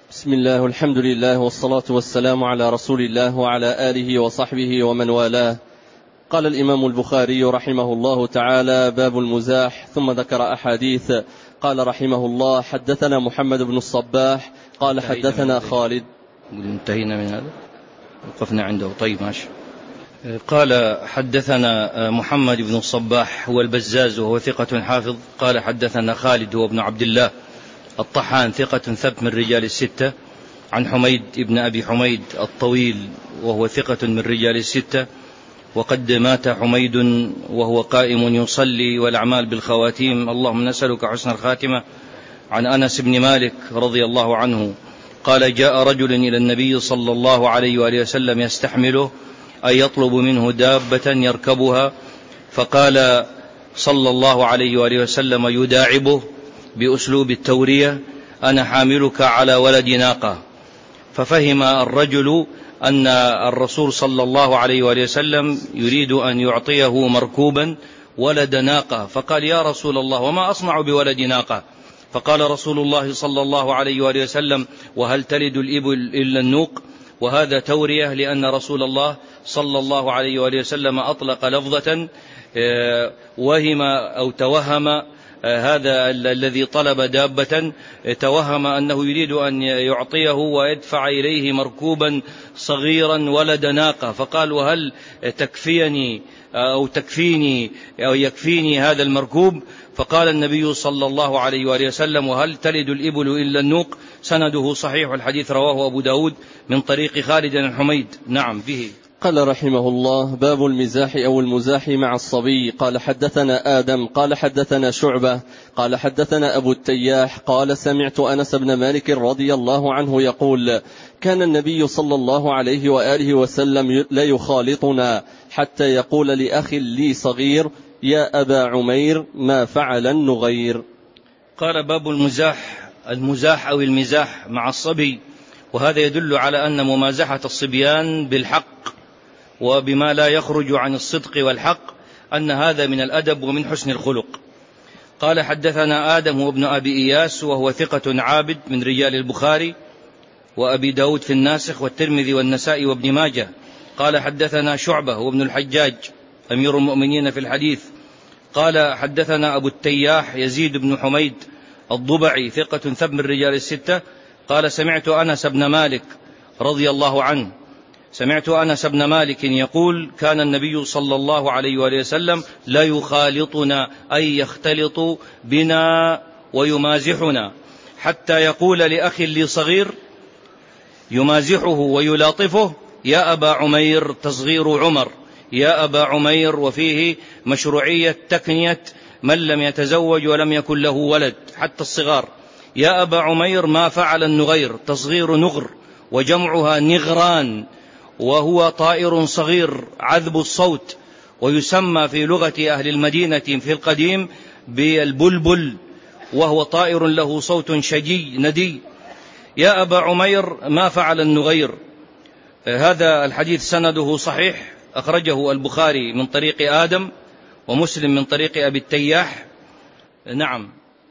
بسم الله والحمد لله والصلاة والسلام على رسول الله وعلى آله وصحبه ومن والاه. قال الإمام البخاري رحمه الله تعالى: باب المزاح، ثم ذكر أحاديث. قال رحمه الله: حدثنا محمد بن الصباح قال حدثنا خالد. انتهينا من هذا، وقفنا عنده. طيب ماشي. قال حدثنا محمد بن الصباح هو البزاز وهو ثقة حافظ. قال حدثنا خالد هو ابن عبد الله الطحان ثقة ثبت من رجال الستة، عن حميد ابن أبي حميد الطويل وهو ثقة من رجال الستة، وقد مات حميد وهو قائم يصلي والأعمال بالخواتيم، اللهم نسألك حسن الخاتمة. عن أنس بن مالك رضي الله عنه قال: جاء رجل إلى النبي صلى الله عليه وآله وسلم يستحمله، أي يطلب منه دابة يركبها، فقال صلى الله عليه وآله وسلم يداعبه بأسلوب التورية: أنا حاملك على ولد ناقة. ففهم الرجل أن الرسول صلى الله عليه وآله وسلم يريد أن يعطيه مركوبا ولد ناقة، فقال: يا رسول الله، وما أصنع بولد ناقة؟ فقال رسول الله صلى الله عليه وآله وسلم: وهل تلد الإبل إلا النوق؟ وهذا تورية، لأن رسول الله صلى الله عليه وآله وسلم أطلق لفظة وهم أو توهم هذا الذي طلب دابة، توهم أنه يريد أن يعطيه ويدفع إليه مركوبا صغيرا ولد ناقة، فقال: وهل تكفيني أو تكفيني أو يكفيني هذا المركوب؟ فقال النبي صلى الله عليه وآله وسلم: وهل تلد الإبل إلا النوق؟ سنده صحيح، الحديث رواه أبو داود من طريق خالد الحميد. نعم به. قال رحمه الله: باب المزاح أو المزاح مع الصبي. قال حدثنا آدم قال حدثنا شعبة قال حدثنا أبو التياح قال: سمعت أنس بن مالك رضي الله عنه يقول: كان النبي صلى الله عليه وآله وسلم لا يخالطنا حتى يقول لأخ لي صغير: يا أبا عمير، ما فعل النغير. قال: باب المزاح أو المزاح مع الصبي، وهذا يدل على أن ممازحة الصبيان بالحق وبما لا يخرج عن الصدق والحق أن هذا من الأدب ومن حسن الخلق. قال حدثنا آدم وابن أبي إياس وهو ثقة عابد من رجال البخاري وأبي داود في الناسخ والترمذي والنسائي وابن ماجه. قال حدثنا شعبة وابن الحجاج أمير المؤمنين في الحديث. قال حدثنا أبو التياح يزيد بن حميد الضبعي ثقة ثبت من رجال الستة. قال: سمعت أنس بن مالك رضي الله عنه، سمعت أنس بن مالك يقول: كان النبي صلى الله عليه وآله وسلم لا يخالطنا، أي يختلط بنا ويمازحنا، حتى يقول لأخ لي صغير يمازحه ويلاطفه: يا أبا عمير، تصغير عمر، يا أبا عمير. وفيه مشروعية تكنية من لم يتزوج ولم يكن له ولد، حتى الصغار: يا أبا عمير، ما فعل النغير، تصغير نغر وجمعها نغران، وهو طائر صغير عذب الصوت، ويسمى في لغة أهل المدينة في القديم بالبلبل، وهو طائر له صوت شجي ندي. يا أبا عمير، ما فعل النغير. هذا الحديث سنده صحيح، أخرجه البخاري من طريق آدم ومسلم من طريق أبي التياح. نعم.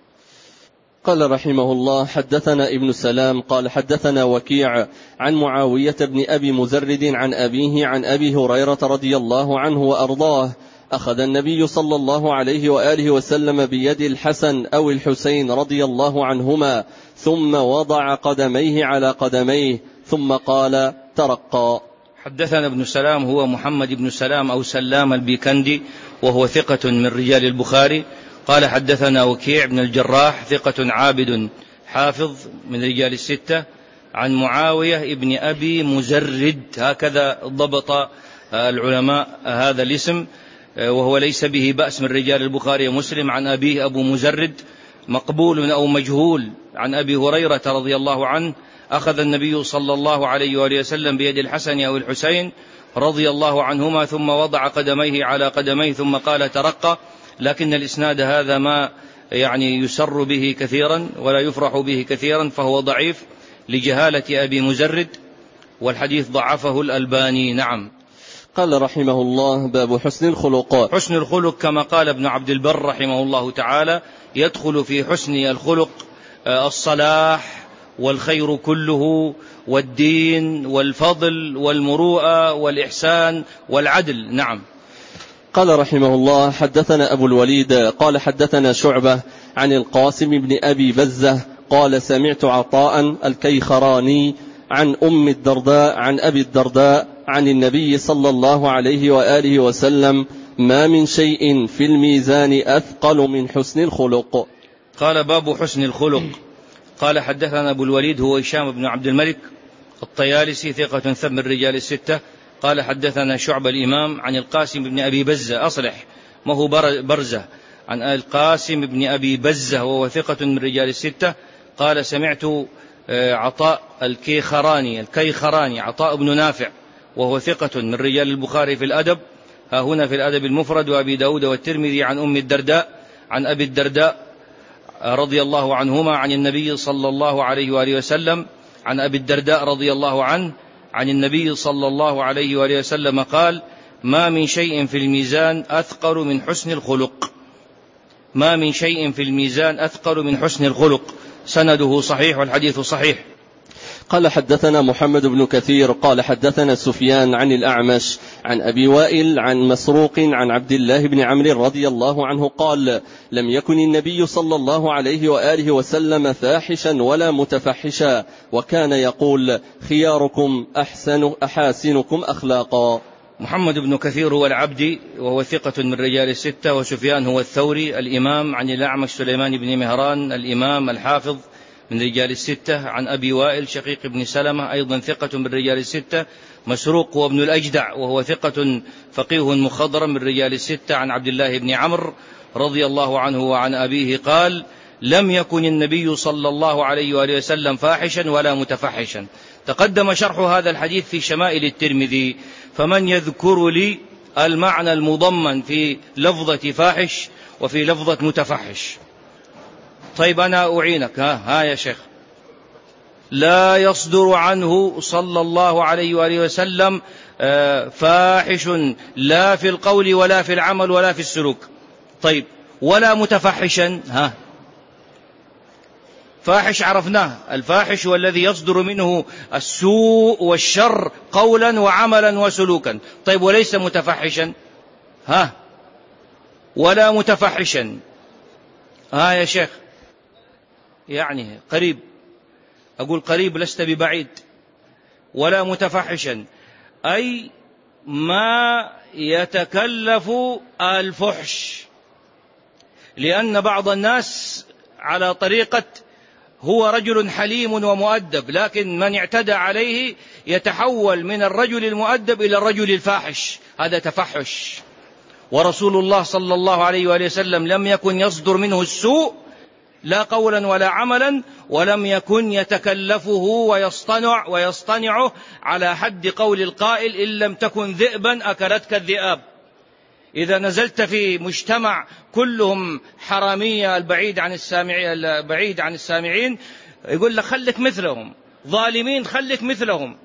قال رحمه الله: حدثنا ابن سلام قال حدثنا وكيع عن معاوية بن أبي مزرد عن أبيه عن أبي هريرة رضي الله عنه وأرضاه: أخذ النبي صلى الله عليه وآله وسلم بيد الحسن أو الحسين رضي الله عنهما، ثم وضع قدميه على قدميه، ثم قال: ترقى. حدثنا ابن سلام هو محمد بن سلام أو سلام البيكندي وهو ثقة من رجال البخاري. قال حدثنا وكيع بن الجراح ثقة عابد حافظ من رجال الستة، عن معاوية ابن أبي مزرد، هكذا ضبط العلماء هذا الاسم، وهو ليس به بأس من رجال البخاري ومسلم. عن أبيه أبو مزرد مقبول أو مجهول. عن أبي هريرة رضي الله عنه: أخذ النبي صلى الله عليه وآله وسلم بيد الحسن أو الحسين رضي الله عنهما، ثم وضع قدميه على قدميه، ثم قال: ترقى. لكن الإسناد هذا ما يسر به كثيرا ولا يفرح به كثيرا، فهو ضعيف لجهالة أبي مزرد، والحديث ضعفه الألباني. نعم. قال رحمه الله: باب حسن الخلق. حسن الخلق كما قال ابن عبد البر رحمه الله تعالى: يدخل في حسن الخلق الصلاح والخير كله والدين والفضل والمروءة والإحسان والعدل. نعم. قال رحمه الله: حدثنا أبو الوليد قال حدثنا شعبة عن القاسم بن أبي بزة قال سمعت عطاء الكيخراني عن أم الدرداء عن أبي الدرداء عن النبي صلى الله عليه وآله وسلم: ما من شيء في الميزان أثقل من حسن الخلق. قال: باب حسن الخلق. قال: حدثنا أبو الوليد هو هشام بن عبد الملك الطيالسي ثقة ثم الرجال الستة. قال: حدثنا شعبة الإمام عن القاسم بن أبي بزة، أصلح ما هو برزة، عن القاسم بن أبي بزة وهو ثقة من الرجال الستة. قال: سمعت عطاء الكيخراني عطاء بن نافع وهو ثقة من رجال البخاري في الأدب، ها هنا في الأدب المفرد وأبي داود والترمذي، عن أم الدرداء عن أبي الدرداء رضي الله عنهما عن النبي صلى الله عليه وآله وسلم، عن أبي الدرداء رضي الله عنه عن النبي صلى الله عليه وآله وسلم قال: ما من شيء في الميزان أثقل من حسن الخلق. ما من شيء في الميزان أثقل من حسن الخلق. سنده صحيح والحديث صحيح. قال: حدثنا محمد بن كثير قال حدثنا سفيان عن الأعمش عن أبي وائل عن مسروق عن عبد الله بن عمرو رضي الله عنه قال: لم يكن النبي صلى الله عليه وآله وسلم فاحشا ولا متفحشا، وكان يقول: خياركم أحاسنكم أخلاقا. محمد بن كثير هو العبدي وهو ثقة من رجال الستة، وسفيان هو الثوري الإمام، عن الأعمش سليمان بن مهران الإمام الحافظ من رجال الستة، عن أبي وائل شقيق بن سلمة أيضا ثقة من رجال الستة. مسروق هو ابن الأجدع وهو ثقة فقيه مخضرم من رجال الستة، عن عبد الله بن عمرو رضي الله عنه وعن أبيه قال: لم يكن النبي صلى الله عليه وآله وسلم فاحشا ولا متفحشا. تقدم شرح هذا الحديث في شمائل الترمذي، فمن يذكر لي المعنى المضمن في لفظة فاحش وفي لفظة متفحش؟ طيب أنا أعينك. ها يا شيخ. لا يصدر عنه صلى الله عليه وآله وسلم فاحش لا في القول ولا في العمل ولا في السلوك. طيب ولا متفحشا؟ فاحش عرفناه، الفاحش هو الذي يصدر منه السوء والشر قولا وعملا وسلوكا. طيب وليس متفحشا؟ ولا متفحشا. يا شيخ يعني قريب، أقول قريب لست ببعيد. ولا متفحشا أي ما يتكلف الفحش، لأن بعض الناس على طريقة هو رجل حليم ومؤدب، لكن من اعتدى عليه يتحول من الرجل المؤدب إلى الرجل الفاحش، هذا تفحش. ورسول الله صلى الله عليه وآله وسلم لم يكن يصدر منه السوء لا قولا ولا عملا، ولم يكن يتكلفه ويصطنعه على حد قول القائل: إن لم تكن ذئبا أكلتك الذئاب. إذا نزلت في مجتمع كلهم حرامية البعيد عن السامعين يقول لك خلك مثلهم، ظالمين خلك مثلهم،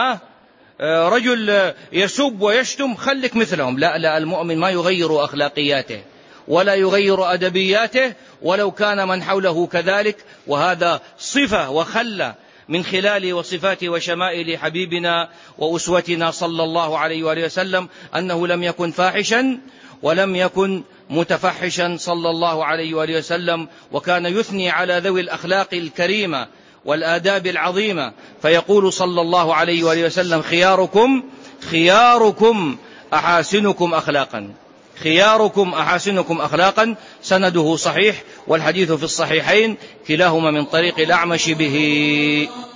رجل يسب ويشتم خلك مثلهم. لا، المؤمن ما يغير أخلاقياته ولا يغير أدبياته ولو كان من حوله كذلك، وهذا صفة وخلة من خلال وصفات وشمائل حبيبنا وأسوتنا صلى الله عليه وآله وسلم، أنه لم يكن فاحشا ولم يكن متفحشا صلى الله عليه وآله وسلم، وكان يثني على ذوي الأخلاق الكريمة والآداب العظيمة، فيقول صلى الله عليه وآله وسلم: خياركم أحاسنكم أخلاقا. خياركم أحاسنكم أخلاقا. سنده صحيح والحديث في الصحيحين كلاهما من طريق الأعمش به.